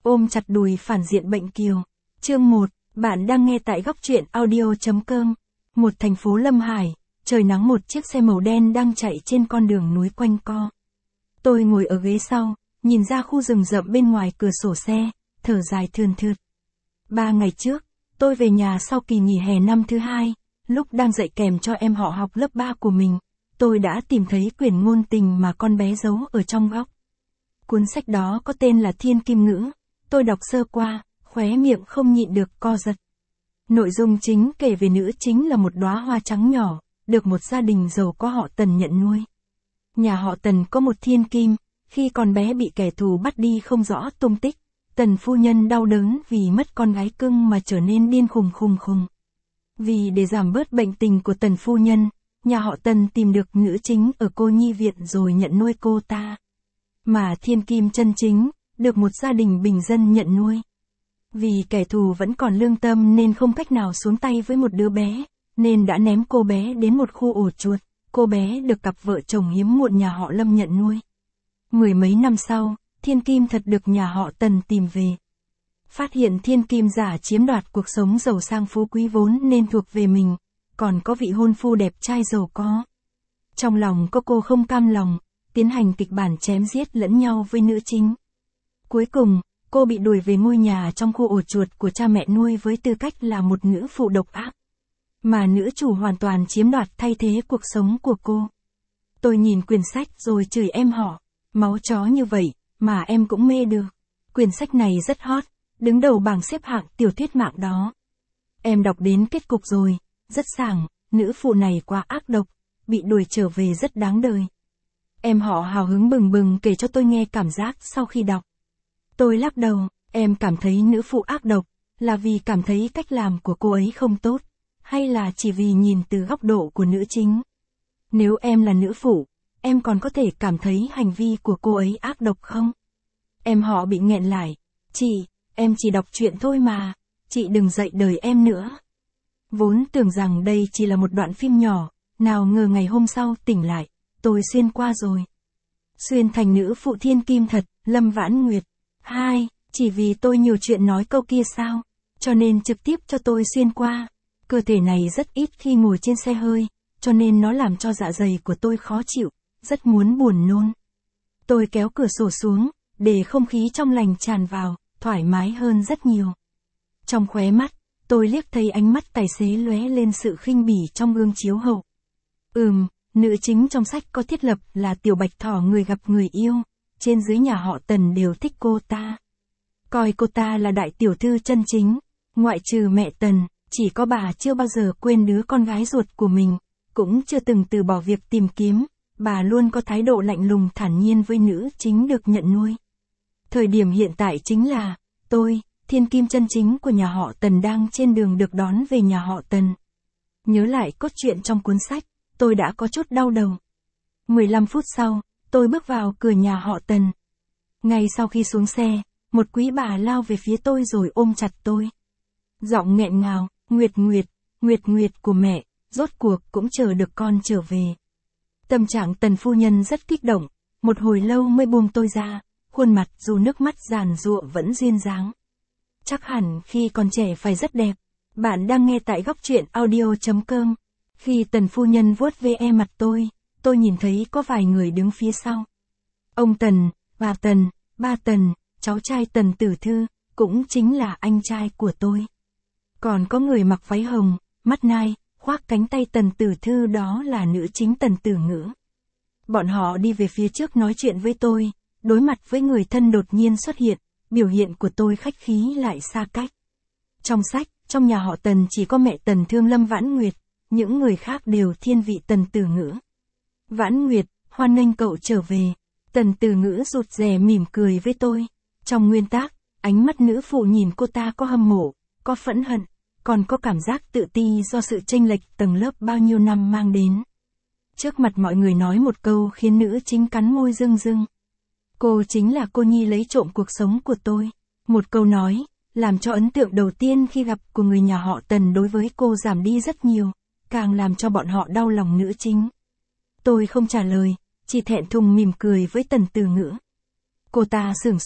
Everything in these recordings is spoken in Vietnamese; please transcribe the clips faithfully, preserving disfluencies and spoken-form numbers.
Ôm chặt đùi phản diện bệnh kiều. Chương một, bạn đang nghe tại góc truyện audio.com. Một thành phố Lâm Hải, trời nắng, một chiếc xe màu đen đang chạy trên con đường núi quanh co. Tôi ngồi ở ghế sau, nhìn ra khu rừng rậm bên ngoài cửa sổ xe, thở dài thườn thượt. Ba ngày trước, tôi về nhà sau kỳ nghỉ hè năm thứ hai, lúc đang dạy kèm cho em họ học lớp ba của mình, tôi đã tìm thấy quyển ngôn tình mà con bé giấu ở trong góc. Cuốn sách đó có tên là Thiên Kim Ngữ, tôi đọc sơ qua, khóe miệng không nhịn được co giật. Nội dung chính kể về nữ chính là một đóa hoa trắng nhỏ, được một gia đình giàu có họ Tần nhận nuôi. Nhà họ Tần có một thiên kim, khi con bé bị kẻ thù bắt đi không rõ tung tích, Tần phu nhân đau đớn vì mất con gái cưng mà trở nên điên khùng khùng khùng. Vì để giảm bớt bệnh tình của Tần phu nhân, nhà họ Tần tìm được nữ chính ở cô nhi viện rồi nhận nuôi cô ta. Mà thiên kim chân chính, được một gia đình bình dân nhận nuôi. Vì kẻ thù vẫn còn lương tâm nên không cách nào xuống tay với một đứa bé, nên đã ném cô bé đến một khu ổ chuột, cô bé được cặp vợ chồng hiếm muộn nhà họ Lâm nhận nuôi. Mười mấy năm sau, thiên kim thật được nhà họ Tần tìm về. Phát hiện thiên kim giả chiếm đoạt cuộc sống giàu sang phú quý vốn nên thuộc về mình, còn có vị hôn phu đẹp trai giàu có. Trong lòng có cô không cam lòng, tiến hành kịch bản chém giết lẫn nhau với nữ chính. Cuối cùng, cô bị đuổi về ngôi nhà trong khu ổ chuột của cha mẹ nuôi với tư cách là một nữ phụ độc ác. Mà nữ chủ hoàn toàn chiếm đoạt thay thế cuộc sống của cô. Tôi nhìn quyển sách rồi chửi em họ, máu chó như vậy, mà em cũng mê được. Quyển sách này rất hot, đứng đầu bảng xếp hạng tiểu thuyết mạng đó. Em đọc đến kết cục rồi, rất sảng, nữ phụ này quá ác độc, bị đuổi trở về rất đáng đời. Em họ hào hứng bừng bừng kể cho tôi nghe cảm giác sau khi đọc. Tôi lắc đầu, em cảm thấy nữ phụ ác độc, là vì cảm thấy cách làm của cô ấy không tốt, hay là chỉ vì nhìn từ góc độ của nữ chính? Nếu em là nữ phụ, em còn có thể cảm thấy hành vi của cô ấy ác độc không? Em họ bị nghẹn lại, chị, em chỉ đọc truyện thôi mà, chị đừng dạy đời em nữa. Vốn tưởng rằng đây chỉ là một đoạn phim nhỏ, nào ngờ ngày hôm sau tỉnh lại, tôi xuyên qua rồi. Xuyên thành nữ phụ thiên kim thật, Lâm Vãn Nguyệt. Hai, chỉ vì tôi nhiều chuyện nói câu kia sao, cho nên trực tiếp cho tôi xuyên qua. Cơ thể này rất ít khi ngồi trên xe hơi, cho nên nó làm cho dạ dày của tôi khó chịu, rất muốn buồn nôn. Tôi kéo cửa sổ xuống, để không khí trong lành tràn vào, thoải mái hơn rất nhiều. Trong khóe mắt, tôi liếc thấy ánh mắt tài xế lóe lên sự khinh bỉ trong gương chiếu hậu. Ừm, nữ chính trong sách có thiết lập là tiểu bạch thỏ người gặp người yêu, trên dưới nhà họ Tần đều thích cô ta. Coi cô ta là đại tiểu thư chân chính, ngoại trừ mẹ Tần, chỉ có bà chưa bao giờ quên đứa con gái ruột của mình, cũng chưa từng từ bỏ việc tìm kiếm, bà luôn có thái độ lạnh lùng thản nhiên với nữ chính được nhận nuôi. Thời điểm hiện tại chính là, tôi, thiên kim chân chính của nhà họ Tần đang trên đường được đón về nhà họ Tần. Nhớ lại cốt truyện trong cuốn sách, tôi đã có chút đau đầu. mười lăm phút sau, tôi bước vào cửa nhà họ Tần. Ngay sau khi xuống xe, một quý bà lao về phía tôi rồi ôm chặt tôi. Giọng nghẹn ngào, Nguyệt Nguyệt, Nguyệt Nguyệt của mẹ, rốt cuộc cũng chờ được con trở về. Tâm trạng Tần phu nhân rất kích động, một hồi lâu mới buông tôi ra, khuôn mặt dù nước mắt giàn giụa vẫn duyên dáng. Chắc hẳn khi còn trẻ phải rất đẹp. Bạn đang nghe tại góc truyện audio.com. Khi Tần phu nhân vuốt ve mặt tôi, tôi nhìn thấy có vài người đứng phía sau. Ông Tần, bà Tần, ba Tần, cháu trai Tần Tử Thư, cũng chính là anh trai của tôi. Còn có người mặc váy hồng, mắt nai, khoác cánh tay Tần Tử Thư, đó là nữ chính Tần Tử Ngữ. Bọn họ đi về phía trước nói chuyện với tôi, đối mặt với người thân đột nhiên xuất hiện, biểu hiện của tôi khách khí lại xa cách. Trong sách, trong nhà họ Tần chỉ có mẹ Tần thương Lâm Vãn Nguyệt, những người khác đều thiên vị Tần Tử Ngữ. Vãn Nguyệt, hoan nghênh cậu trở về. Tần Tử Ngữ rụt rè mỉm cười với tôi. Trong nguyên tác, ánh mắt nữ phụ nhìn cô ta có hâm mộ, có phẫn hận, còn có cảm giác tự ti do sự chênh lệch tầng lớp bao nhiêu năm mang đến. Trước mặt mọi người nói một câu khiến nữ chính cắn môi rưng rưng. Cô chính là cô nhi lấy trộm cuộc sống của tôi. Một câu nói, làm cho ấn tượng đầu tiên khi gặp của người nhà họ Tần đối với cô giảm đi rất nhiều, càng làm cho bọn họ đau lòng nữ chính. Tôi không trả lời, chỉ thẹn thùng mỉm cười với Tần Tử Ngữ. Cô ta sửng sốt,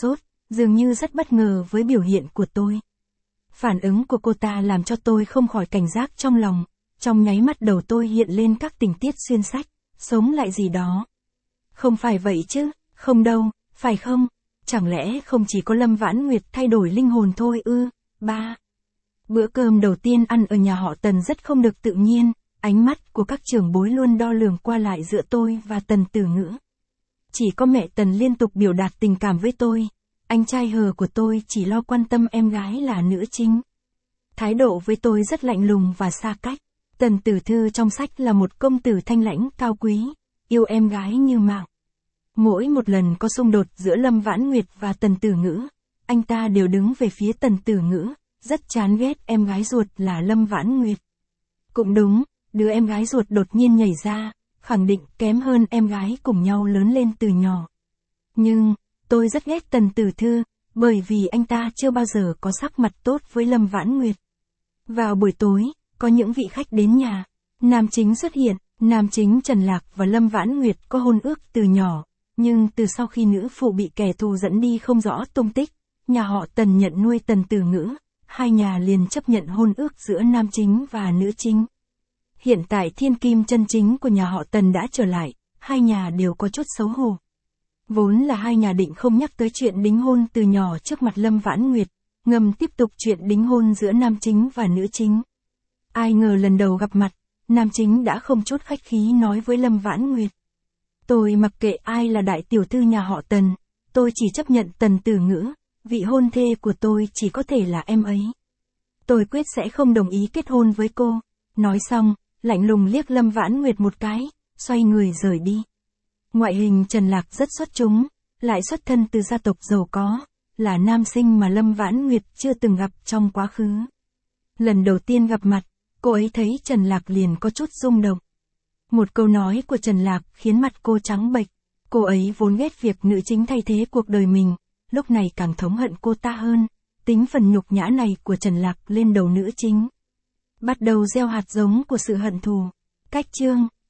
dường như rất bất ngờ với biểu hiện của tôi. Phản ứng của cô ta làm cho tôi không khỏi cảnh giác trong lòng, trong nháy mắt đầu tôi hiện lên các tình tiết xuyên sách, sống lại gì đó. Không phải vậy chứ, không đâu, phải không? Chẳng lẽ không chỉ có Lâm Vãn Nguyệt thay đổi linh hồn thôi ư? Ba. Bữa cơm đầu tiên ăn ở nhà họ Tần rất không được tự nhiên, ánh mắt của các trưởng bối luôn đo lường qua lại giữa tôi và Tần Tử Ngữ. Chỉ có mẹ Tần liên tục biểu đạt tình cảm với tôi, anh trai hờ của tôi chỉ lo quan tâm em gái là nữ chính. Thái độ với tôi rất lạnh lùng và xa cách. Tần Tử Thư trong sách là một công tử thanh lãnh cao quý, yêu em gái như mạng. Mỗi một lần có xung đột giữa Lâm Vãn Nguyệt và Tần Tử Ngữ, anh ta đều đứng về phía Tần Tử Ngữ, rất chán ghét em gái ruột là Lâm Vãn Nguyệt. Cũng đúng, đứa em gái ruột đột nhiên nhảy ra, khẳng định kém hơn em gái cùng nhau lớn lên từ nhỏ. Nhưng, tôi rất ghét Tần Tử Thư, bởi vì anh ta chưa bao giờ có sắc mặt tốt với Lâm Vãn Nguyệt. Vào buổi tối, có những vị khách đến nhà, nam chính xuất hiện, nam chính Trần Lạc và Lâm Vãn Nguyệt có hôn ước từ nhỏ, nhưng từ sau khi nữ phụ bị kẻ thù dẫn đi không rõ tung tích, nhà họ Tần nhận nuôi Tần Tử Ngữ, hai nhà liền chấp nhận hôn ước giữa nam chính và nữ chính. Hiện tại thiên kim chân chính của nhà họ Tần đã trở lại, hai nhà đều có chút xấu hổ. Vốn là hai nhà định không nhắc tới chuyện đính hôn từ nhỏ trước mặt Lâm Vãn Nguyệt, ngầm tiếp tục chuyện đính hôn giữa nam chính và nữ chính. Ai ngờ lần đầu gặp mặt, nam chính đã không chút khách khí nói với Lâm Vãn Nguyệt. Tôi mặc kệ ai là đại tiểu thư nhà họ Tần, tôi chỉ chấp nhận Tần Tử Ngữ, vị hôn thê của tôi chỉ có thể là em ấy. Tôi quyết sẽ không đồng ý kết hôn với cô. Nói xong, lạnh lùng liếc Lâm Vãn Nguyệt một cái, xoay người rời đi. Ngoại hình Trần Lạc rất xuất chúng, lại xuất thân từ gia tộc giàu có, là nam sinh mà Lâm Vãn Nguyệt chưa từng gặp trong quá khứ. Lần đầu tiên gặp mặt, cô ấy thấy Trần Lạc liền có chút rung động. Một câu nói của Trần Lạc khiến mặt cô trắng bệch. Cô ấy vốn ghét việc nữ chính thay thế cuộc đời mình, lúc này càng thống hận cô ta hơn, tính phần nhục nhã này của Trần Lạc lên đầu nữ chính. Bắt đầu gieo hạt giống của sự hận thù. Cách chương,